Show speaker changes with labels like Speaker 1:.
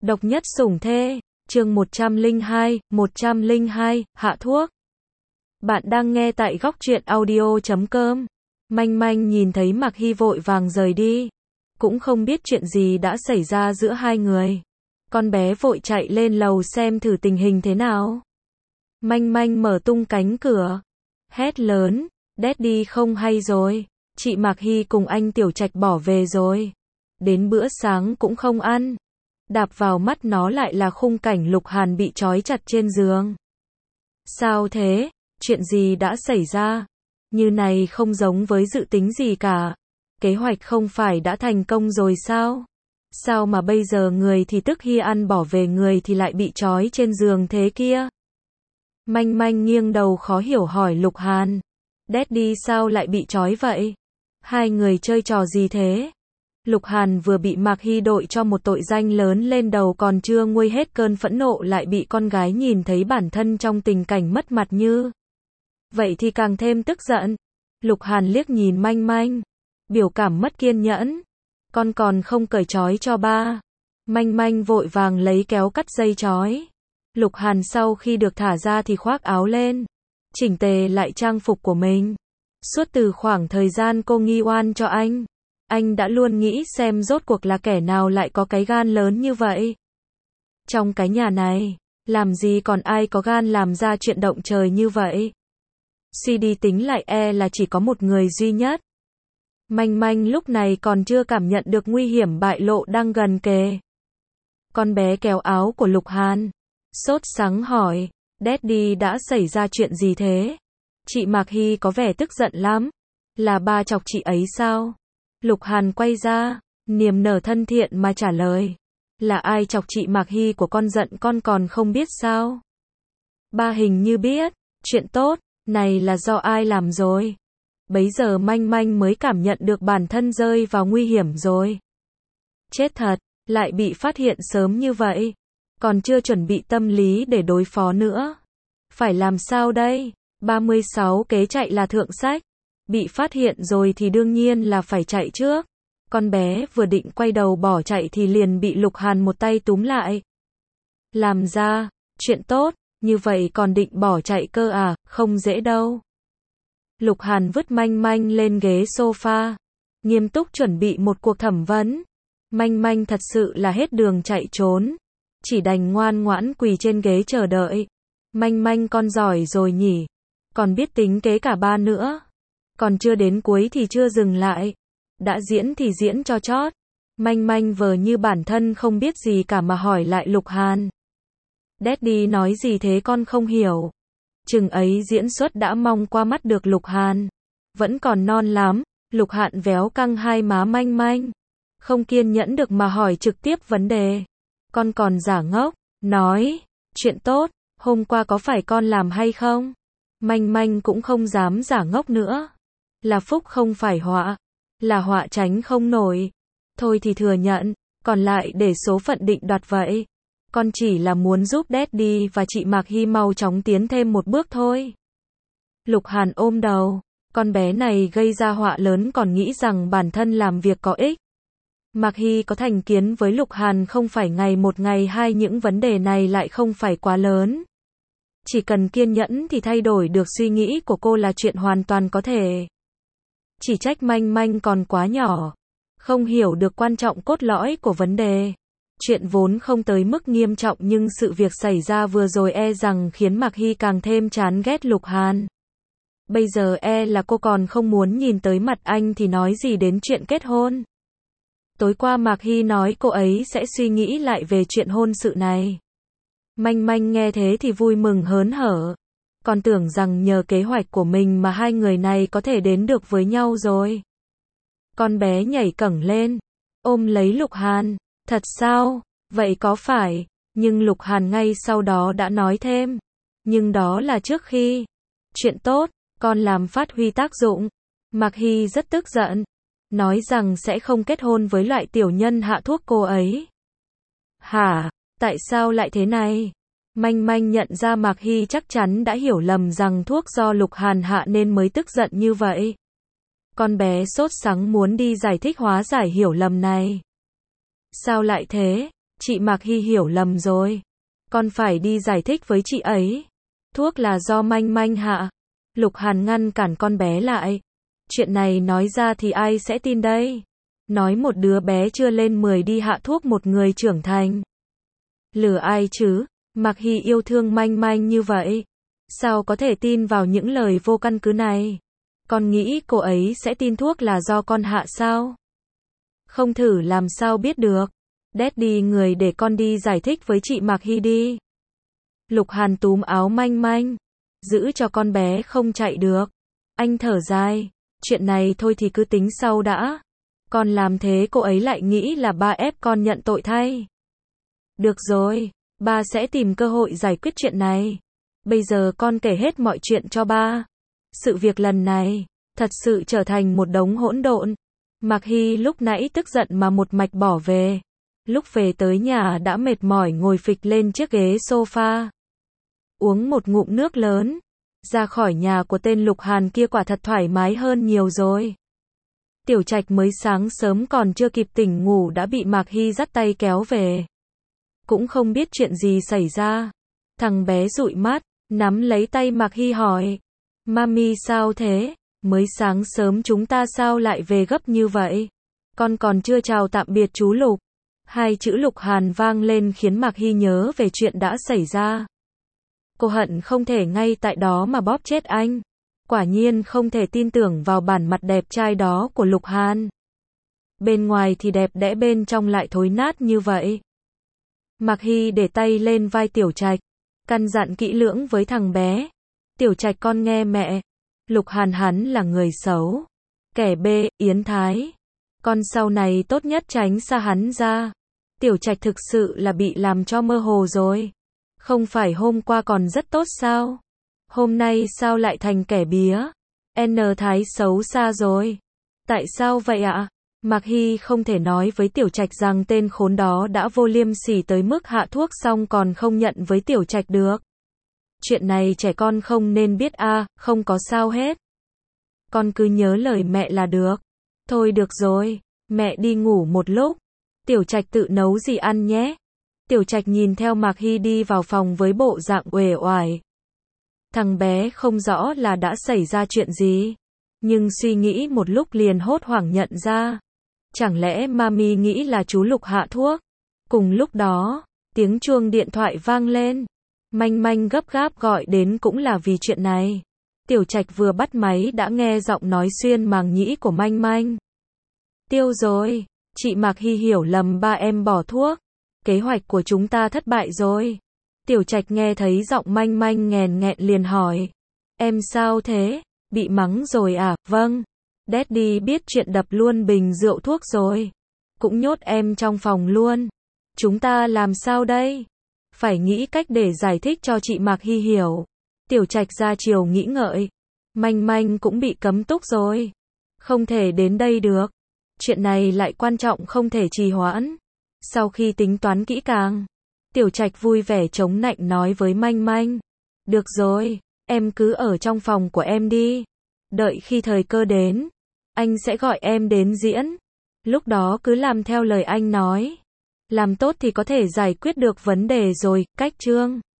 Speaker 1: Độc nhất sủng thê, chương 102, hạ thuốc. Bạn đang nghe tại góc truyện audio.com. Manh Manh nhìn thấy Mạc Hy vội vàng rời đi. Cũng không biết chuyện gì đã xảy ra giữa hai người. Con bé vội chạy lên lầu xem thử tình hình thế nào. Manh Manh mở tung cánh cửa. Hét lớn, Daddy không hay rồi. Chị Mạc Hy cùng anh Tiểu Trạch bỏ về rồi. Đến bữa sáng cũng không ăn. Đạp vào mắt nó lại là khung cảnh Lục Hàn bị trói chặt trên giường. Sao thế? Chuyện gì đã xảy ra? Như này không giống với dự tính gì cả. Kế hoạch không phải đã thành công rồi sao? Sao mà bây giờ người thì tức Hy ăn bỏ về, người thì lại bị trói trên giường thế kia? Manh Manh nghiêng đầu khó hiểu hỏi Lục Hàn. Daddy sao lại bị trói vậy? Hai người chơi trò gì thế? Lục Hàn vừa bị Mạc Hy đội cho một tội danh lớn lên đầu, còn chưa nguôi hết cơn phẫn nộ lại bị con gái nhìn thấy bản thân trong tình cảnh mất mặt như vậy thì càng thêm tức giận. Lục Hàn liếc nhìn Manh Manh, biểu cảm mất kiên nhẫn. Con còn không cởi trói cho ba. Manh Manh vội vàng lấy kéo cắt dây trói. Lục Hàn sau khi được thả ra thì khoác áo lên, chỉnh tề lại trang phục của mình. Suốt từ khoảng thời gian cô nghi oan cho anh đã luôn nghĩ xem rốt cuộc là kẻ nào lại có cái gan lớn như vậy. Trong cái nhà này, làm gì còn ai có gan làm ra chuyện động trời như vậy. Suy đi tính lại là chỉ có một người duy nhất. Manh Manh lúc này còn chưa cảm nhận được nguy hiểm bại lộ đang gần kề. Con bé kéo áo của Lục Hàn, sốt sắng hỏi, Daddy đã xảy ra chuyện gì thế? Chị Mạc Hy có vẻ tức giận lắm. Là ba chọc chị ấy sao? Lục Hàn quay ra, niềm nở thân thiện mà trả lời. Là ai chọc chị Mạc Hy của con giận con còn không biết sao? Ba hình như biết, chuyện tốt này là do ai làm rồi? Bấy giờ Manh Manh mới cảm nhận được bản thân rơi vào nguy hiểm rồi. Chết thật, lại bị phát hiện sớm như vậy. Còn chưa chuẩn bị tâm lý để đối phó nữa. Phải làm sao đây? 36 kế chạy là thượng sách. Bị phát hiện rồi thì đương nhiên là phải chạy trước. Con bé vừa định quay đầu bỏ chạy thì liền bị Lục Hàn một tay túm lại. Làm ra, chuyện tốt, như vậy còn định bỏ chạy cơ à, không dễ đâu. Lục Hàn vứt Manh Manh lên ghế sofa, nghiêm túc chuẩn bị một cuộc thẩm vấn. Manh Manh thật sự là hết đường chạy trốn, chỉ đành ngoan ngoãn quỳ trên ghế chờ đợi. Manh Manh con giỏi rồi nhỉ, còn biết tính kế cả ba nữa. Còn chưa đến cuối thì chưa dừng lại. Đã diễn thì diễn cho chót. Manh Manh vờ như bản thân không biết gì cả mà hỏi lại Lục Hàn. Daddy nói gì thế con không hiểu. Chừng ấy diễn xuất đã mong qua mắt được Lục Hàn. Vẫn còn non lắm. Lục Hàn véo căng hai má Manh Manh. Không kiên nhẫn được mà hỏi trực tiếp vấn đề. Con còn giả ngốc. Nói, chuyện tốt, hôm qua có phải con làm hay không? Manh Manh cũng không dám giả ngốc nữa. Là phúc không phải họa. Là họa tránh không nổi. Thôi thì thừa nhận, còn lại để số phận định đoạt vậy. Con chỉ là muốn giúp Daddy và chị Mạc Hy mau chóng tiến thêm một bước thôi. Lục Hàn ôm đầu. Con bé này gây ra họa lớn còn nghĩ rằng bản thân làm việc có ích. Mạc Hy có thành kiến với Lục Hàn không phải ngày một ngày hai, những vấn đề này lại không phải quá lớn. Chỉ cần kiên nhẫn thì thay đổi được suy nghĩ của cô là chuyện hoàn toàn có thể. Chỉ trách Manh Manh còn quá nhỏ, không hiểu được quan trọng cốt lõi của vấn đề. Chuyện vốn không tới mức nghiêm trọng nhưng sự việc xảy ra vừa rồi rằng khiến Mạc Hy càng thêm chán ghét Lục Hàn. Bây giờ là cô còn không muốn nhìn tới mặt anh thì nói gì đến chuyện kết hôn. Tối qua Mạc Hy nói cô ấy sẽ suy nghĩ lại về chuyện hôn sự này. Manh Manh nghe thế thì vui mừng hớn hở. Còn tưởng rằng nhờ kế hoạch của mình mà hai người này có thể đến được với nhau rồi. Con bé nhảy cẳng lên, ôm lấy Lục Hàn. Thật sao? Vậy có phải? Nhưng Lục Hàn ngay sau đó đã nói thêm. Nhưng đó là trước khi. Chuyện tốt, con làm phát huy tác dụng. Mạc Hy rất tức giận. Nói rằng sẽ không kết hôn với loại tiểu nhân hạ thuốc cô ấy. Hả? Tại sao lại thế này? Manh Manh nhận ra Mạc Hy chắc chắn đã hiểu lầm rằng thuốc do Lục Hàn hạ nên mới tức giận như vậy. Con bé sốt sắng muốn đi giải thích hóa giải hiểu lầm này. Sao lại thế? Chị Mạc Hy hiểu lầm rồi. Con phải đi giải thích với chị ấy. Thuốc là do Manh Manh hạ. Lục Hàn ngăn cản con bé lại. Chuyện này nói ra thì ai sẽ tin đây? Nói một đứa bé chưa lên 10 đi hạ thuốc một người trưởng thành. Lừa ai chứ? Mạc Hy yêu thương Manh Manh như vậy. Sao có thể tin vào những lời vô căn cứ này? Con nghĩ cô ấy sẽ tin thuốc là do con hạ sao? Không thử làm sao biết được. Daddy người để con đi giải thích với chị Mạc Hy đi. Lục Hàn túm áo Manh Manh. Giữ cho con bé không chạy được. Anh thở dài. Chuyện này thôi thì cứ tính sau đã. Con làm thế cô ấy lại nghĩ là ba ép con nhận tội thay. Được rồi, ba sẽ tìm cơ hội giải quyết chuyện này. Bây giờ con kể hết mọi chuyện cho ba. Sự việc lần này, thật sự trở thành một đống hỗn độn. Mạc Hy lúc nãy tức giận mà một mạch bỏ về. Lúc về tới nhà đã mệt mỏi ngồi phịch lên chiếc ghế sofa. Uống một ngụm nước lớn. Ra khỏi nhà của tên Lục Hàn kia quả thật thoải mái hơn nhiều rồi. Tiểu Trạch mới sáng sớm còn chưa kịp tỉnh ngủ đã bị Mạc Hy dắt tay kéo về. Cũng không biết chuyện gì xảy ra. Thằng bé dụi mắt, nắm lấy tay Mạc Hy hỏi. Mami sao thế? Mới sáng sớm chúng ta sao lại về gấp như vậy? Con còn chưa chào tạm biệt chú Lục. Hai chữ Lục Hàn vang lên khiến Mạc Hy nhớ về chuyện đã xảy ra. Cô hận không thể ngay tại đó mà bóp chết anh. Quả nhiên không thể tin tưởng vào bản mặt đẹp trai đó của Lục Hàn. Bên ngoài thì đẹp đẽ bên trong lại thối nát như vậy. Mạc Hy để tay lên vai Tiểu Trạch, căn dặn kỹ lưỡng với thằng bé. Tiểu Trạch con nghe mẹ. Lục Hàn hắn là người xấu. Kẻ bê, yến thái. Con sau này tốt nhất tránh xa hắn ra. Tiểu Trạch thực sự là bị làm cho mơ hồ rồi. Không phải hôm qua còn rất tốt sao? Hôm nay sao lại thành kẻ bía? N thái xấu xa rồi. Tại sao vậy ạ? Mạc Hy không thể nói với Tiểu Trạch rằng tên khốn đó đã vô liêm sỉ tới mức hạ thuốc xong còn không nhận với Tiểu Trạch được. Chuyện này trẻ con không nên biết không có sao hết. Con cứ nhớ lời mẹ là được. Thôi được rồi, mẹ đi ngủ một lúc. Tiểu Trạch tự nấu gì ăn nhé. Tiểu Trạch nhìn theo Mạc Hy đi vào phòng với bộ dạng uể oải. Thằng bé không rõ là đã xảy ra chuyện gì, nhưng suy nghĩ một lúc liền hốt hoảng nhận ra. Chẳng lẽ Mami nghĩ là chú Lục hạ thuốc? Cùng lúc đó, tiếng chuông điện thoại vang lên. Manh Manh gấp gáp gọi đến cũng là vì chuyện này. Tiểu Trạch vừa bắt máy đã nghe giọng nói xuyên màng nhĩ của Manh Manh. Tiêu rồi, chị Mạc Hy hiểu lầm ba em bỏ thuốc. Kế hoạch của chúng ta thất bại rồi. Tiểu Trạch nghe thấy giọng Manh Manh nghèn nghẹn liền hỏi. Em sao thế? Bị mắng rồi à? Vâng. Daddy biết chuyện đập luôn bình rượu thuốc rồi. Cũng nhốt em trong phòng luôn. Chúng ta làm sao đây? Phải nghĩ cách để giải thích cho chị Mạc Hy hiểu. Tiểu Trạch ra chiều nghĩ ngợi. Manh Manh cũng bị cấm túc rồi. Không thể đến đây được. Chuyện này lại quan trọng không thể trì hoãn. Sau khi tính toán kỹ càng, Tiểu Trạch vui vẻ chống nạnh nói với Manh Manh. Được rồi, em cứ ở trong phòng của em đi. Đợi khi thời cơ đến, anh sẽ gọi em đến diễn. Lúc đó cứ làm theo lời anh nói. Làm tốt thì có thể giải quyết được vấn đề rồi, cách chương.